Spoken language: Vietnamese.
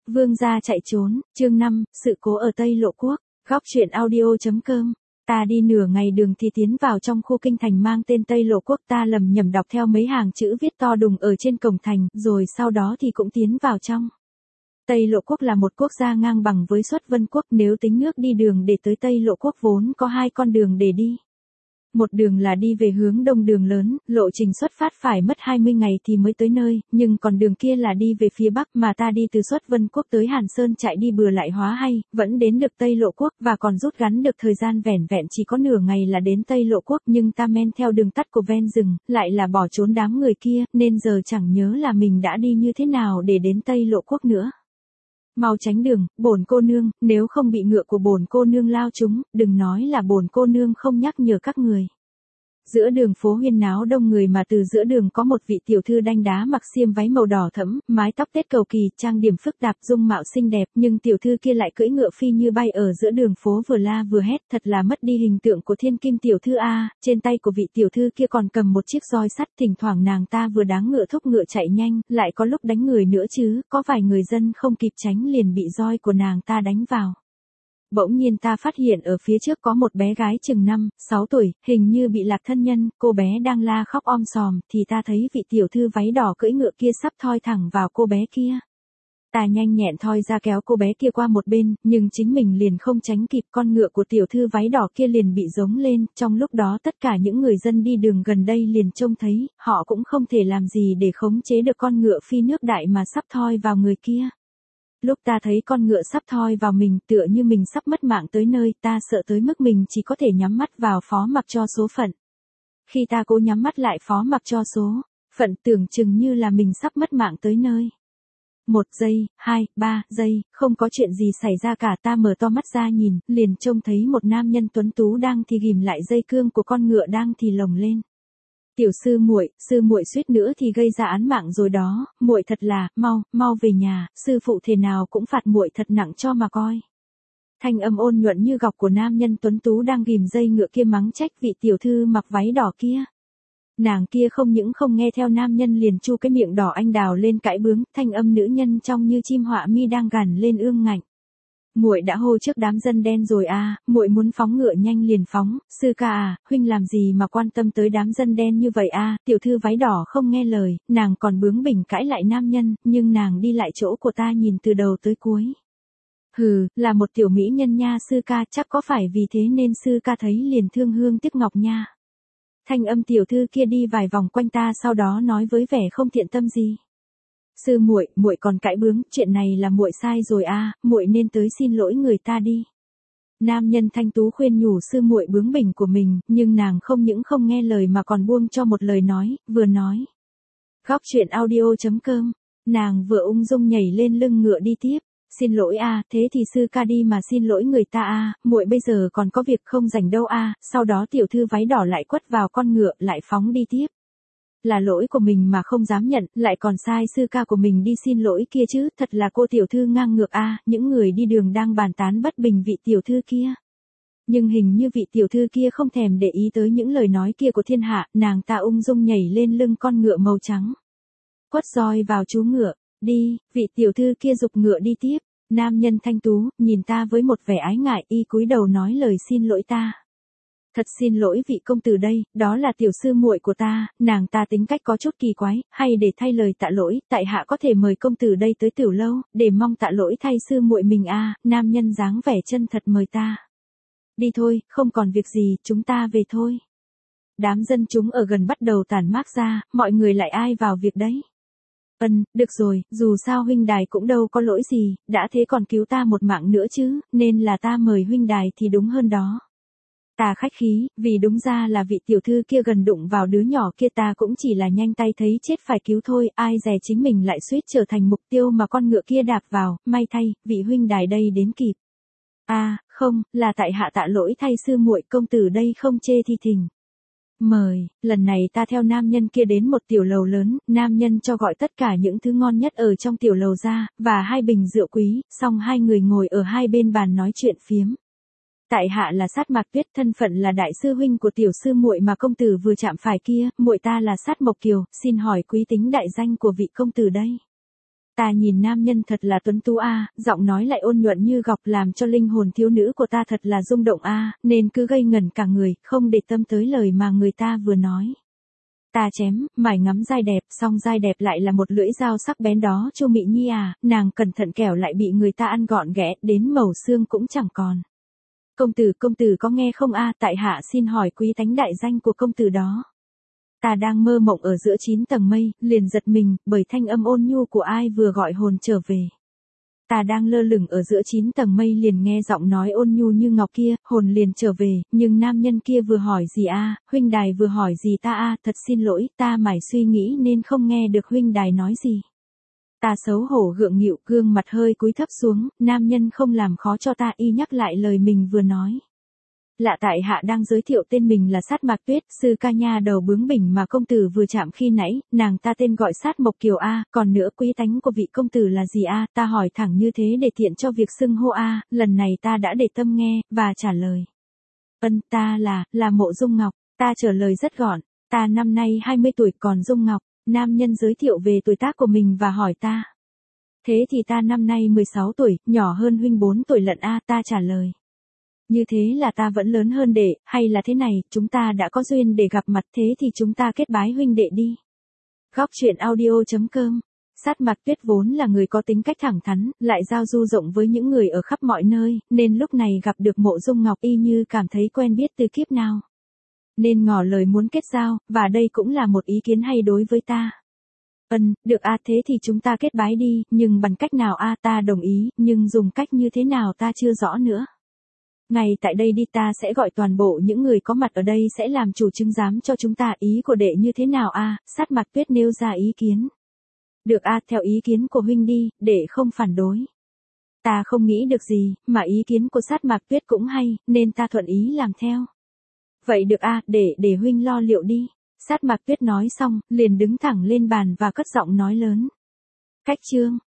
Vương gia chạy trốn, chương 5, sự cố ở Tây Lộ Quốc, góc truyện audio.com. Ta đi nửa ngày đường thì tiến vào trong khu kinh thành mang tên Tây Lộ Quốc, ta lầm nhầm đọc theo mấy hàng chữ viết to đùng ở trên cổng thành, rồi sau đó thì cũng tiến vào trong. Tây Lộ Quốc là một quốc gia ngang bằng với Xuất Vân Quốc, nếu tính nước đi đường để tới Tây Lộ Quốc vốn có hai con đường để đi. Một đường là đi về hướng đông đường lớn, lộ trình xuất phát phải mất 20 ngày thì mới tới nơi, nhưng còn đường kia là đi về phía bắc mà ta đi từ Xuất Vân Quốc tới Hàn Sơn chạy đi bừa lại hóa hay, vẫn đến được Tây Lộ Quốc và còn rút ngắn được thời gian vẻn vẹn chỉ có nửa ngày là đến Tây Lộ Quốc, nhưng ta men theo đường tắt của ven rừng, lại là bỏ trốn đám người kia, nên giờ chẳng nhớ là mình đã đi như thế nào để đến Tây Lộ Quốc nữa. Mau tránh đường, bổn cô nương, nếu không bị ngựa của bổn cô nương lao trúng, đừng nói là bổn cô nương không nhắc nhở các người. Giữa đường phố huyên náo đông người mà từ giữa đường có một vị tiểu thư đanh đá mặc xiêm váy màu đỏ thẫm, mái tóc tết cầu kỳ, trang điểm phức tạp, dung mạo xinh đẹp, nhưng tiểu thư kia lại cưỡi ngựa phi như bay ở giữa đường phố vừa la vừa hét, thật là mất đi hình tượng của thiên kim tiểu thư a. Trên tay của vị tiểu thư kia còn cầm một chiếc roi sắt, thỉnh thoảng nàng ta vừa đáng ngựa thúc ngựa chạy nhanh, lại có lúc đánh người nữa chứ, có vài người dân không kịp tránh liền bị roi của nàng ta đánh vào. Bỗng nhiên ta phát hiện ở phía trước có một bé gái chừng 5, 6 tuổi, hình như bị lạc thân nhân, cô bé đang la khóc om sòm, thì ta thấy vị tiểu thư váy đỏ cưỡi ngựa kia sắp thoi thẳng vào cô bé kia. Ta nhanh nhẹn thoi ra kéo cô bé kia qua một bên, nhưng chính mình liền không tránh kịp, con ngựa của tiểu thư váy đỏ kia liền bị giống lên, trong lúc đó tất cả những người dân đi đường gần đây liền trông thấy, họ cũng không thể làm gì để khống chế được con ngựa phi nước đại mà sắp thoi vào người kia. Lúc ta thấy con ngựa sắp thoi vào mình tựa như mình sắp mất mạng tới nơi, ta sợ tới mức mình chỉ có thể nhắm mắt vào phó mặc cho số phận. Khi ta cố nhắm mắt lại phó mặc cho số phận tưởng chừng như là mình sắp mất mạng tới nơi. 1 giây, 2, 3 giây, không có chuyện gì xảy ra cả, ta mở to mắt ra nhìn, liền trông thấy một nam nhân tuấn tú đang thì ghìm lại dây cương của con ngựa đang thì lồng lên. Tiểu sư muội suýt nữa thì gây ra án mạng rồi đó, muội thật là, mau về nhà, sư phụ thế nào cũng phạt muội thật nặng cho mà coi. Thanh âm ôn nhuận như gọc của nam nhân tuấn tú đang ghìm dây ngựa kia mắng trách vị tiểu thư mặc váy đỏ kia. Nàng kia không những không nghe theo nam nhân liền chu cái miệng đỏ anh đào lên cãi bướng, thanh âm nữ nhân trông như chim họa mi đang gằn lên ương ngạnh. Muội đã hô trước đám dân đen rồi à, muội muốn phóng ngựa nhanh liền phóng, sư ca à, huynh làm gì mà quan tâm tới đám dân đen như vậy à, tiểu thư váy đỏ không nghe lời, nàng còn bướng bỉnh cãi lại nam nhân, nhưng nàng đi lại chỗ của ta nhìn từ đầu tới cuối. Hừ, là một tiểu mỹ nhân nha sư ca, chắc có phải vì thế nên sư ca thấy liền thương hương tiếc ngọc nha. Thanh âm tiểu thư kia đi vài vòng quanh ta sau đó nói với vẻ không thiện tâm gì. Sư muội còn cãi bướng, chuyện này là muội sai rồi a, muội nên tới xin lỗi người ta đi. Nam nhân thanh tú khuyên nhủ sư muội bướng bỉnh của mình, nhưng nàng không những không nghe lời mà còn buông cho một lời nói, vừa nói. Góc truyện audio.com, nàng vừa ung dung nhảy lên lưng ngựa đi tiếp. Xin lỗi a, thế thì sư ca đi mà xin lỗi người ta a, muội bây giờ còn có việc không rảnh đâu a. Sau đó tiểu thư váy đỏ lại quất vào con ngựa lại phóng đi tiếp. Là lỗi của mình mà không dám nhận, lại còn sai sư ca của mình đi xin lỗi kia chứ, thật là cô tiểu thư ngang ngược a. Những người đi đường đang bàn tán bất bình vị tiểu thư kia. Nhưng hình như vị tiểu thư kia không thèm để ý tới những lời nói kia của thiên hạ, nàng ta ung dung nhảy lên lưng con ngựa màu trắng. Quất roi vào chú ngựa, đi, vị tiểu thư kia giục ngựa đi tiếp. Nam nhân thanh tú, nhìn ta với một vẻ ái ngại, y cúi đầu nói lời xin lỗi ta. Thật xin lỗi vị công tử đây, đó là tiểu sư muội của ta, nàng ta tính cách có chút kỳ quái, hay để thay lời tạ lỗi, tại hạ có thể mời công tử đây tới tiểu lâu, để mong tạ lỗi thay sư muội mình a. Nam nhân dáng vẻ chân thật mời ta. Đi thôi, không còn việc gì, chúng ta về thôi. Đám dân chúng ở gần bắt đầu tản mát ra, mọi người lại ai vào việc đấy. Được rồi, dù sao huynh đài cũng đâu có lỗi gì, đã thế còn cứu ta một mạng nữa chứ, nên là ta mời huynh đài thì đúng hơn đó. Ta khách khí, vì đúng ra là vị tiểu thư kia gần đụng vào đứa nhỏ kia, ta cũng chỉ là nhanh tay thấy chết phải cứu thôi, ai dè chính mình lại suýt trở thành mục tiêu mà con ngựa kia đạp vào, may thay, vị huynh đài đây đến kịp. Không, là tại hạ tạ lỗi thay sư muội, công tử đây không chê thì thỉnh. Mời, lần này ta theo nam nhân kia đến một tiểu lầu lớn, nam nhân cho gọi tất cả những thứ ngon nhất ở trong tiểu lầu ra, và 2 bình rượu quý, xong hai người ngồi ở hai bên bàn nói chuyện phiếm. Tại hạ là Sát Mạc Tuyết, thân phận là đại sư huynh của tiểu sư muội mà công tử vừa chạm phải kia, muội ta là Sát Mộc Kiều, xin hỏi quý tính đại danh của vị công tử đây. Ta nhìn nam nhân thật là tuấn tú a, giọng nói lại ôn nhuận như ngọc làm cho linh hồn thiếu nữ của ta thật là rung động a, nên cứ ngây ngẩn cả người, không để tâm tới lời mà người ta vừa nói. Ta chém, mải ngắm dai đẹp, song dai đẹp lại là một lưỡi dao sắc bén đó Chu Mị Nhi à, nàng cẩn thận kẻo lại bị người ta ăn gọn ghẽ, đến mẩu xương cũng chẳng còn. Công tử có nghe không a, tại hạ xin hỏi quý tánh đại danh của công tử đó. Ta đang mơ mộng ở giữa 9 tầng mây, liền giật mình, bởi thanh âm ôn nhu của ai vừa gọi hồn trở về. Ta đang lơ lửng ở giữa 9 tầng mây liền nghe giọng nói ôn nhu như ngọc kia, hồn liền trở về, nhưng nam nhân kia vừa hỏi gì a, huynh đài vừa hỏi gì ta a, thật xin lỗi, ta mải suy nghĩ nên không nghe được huynh đài nói gì. Ta xấu hổ gượng nghịu, gương mặt hơi cúi thấp xuống, nam nhân không làm khó cho ta y nhắc lại lời mình vừa nói. Lạ tại hạ đang giới thiệu tên mình là Sát Mạc Tuyết, sư ca nha đầu bướng bỉnh mà công tử vừa chạm khi nãy, nàng ta tên gọi Sát Mộc Kiều a, còn nữa quý tánh của vị công tử là gì a, ta hỏi thẳng như thế để tiện cho việc xưng hô a, lần này ta đã để tâm nghe, và trả lời. Ta là Mộ Dung Ngọc, ta trả lời rất gọn, ta năm nay 20 tuổi còn Dung Ngọc, nam nhân giới thiệu về tuổi tác của mình và hỏi ta. Thế thì ta năm nay 16 tuổi, nhỏ hơn huynh 4 tuổi lận a, ta trả lời. Như thế là ta vẫn lớn hơn đệ, hay là thế này, chúng ta đã có duyên để gặp mặt thế thì chúng ta kết bái huynh đệ đi. Góc truyện audio.com. Sát Mạc Tuyết vốn là người có tính cách thẳng thắn, lại giao du rộng với những người ở khắp mọi nơi, nên lúc này gặp được Mộ Dung Ngọc y như cảm thấy quen biết từ kiếp nào. Nên ngỏ lời muốn kết giao, và đây cũng là một ý kiến hay đối với ta. Được a, thế thì chúng ta kết bái đi, nhưng bằng cách nào a, ta đồng ý, nhưng dùng cách như thế nào ta chưa rõ nữa. Ngay tại đây đi, ta sẽ gọi toàn bộ những người có mặt ở đây sẽ làm chủ chứng giám cho chúng ta, ý của đệ như thế nào a, Sát Mạc Tuyết nêu ra ý kiến. Được a, theo ý kiến của huynh đi, đệ không phản đối. Ta không nghĩ được gì, mà ý kiến của Sát Mạc Tuyết cũng hay, nên ta thuận ý làm theo. Vậy được a, để huynh lo liệu đi. Sát Mạc Tuyết nói xong, liền đứng thẳng lên bàn và cất giọng nói lớn. Khách trương.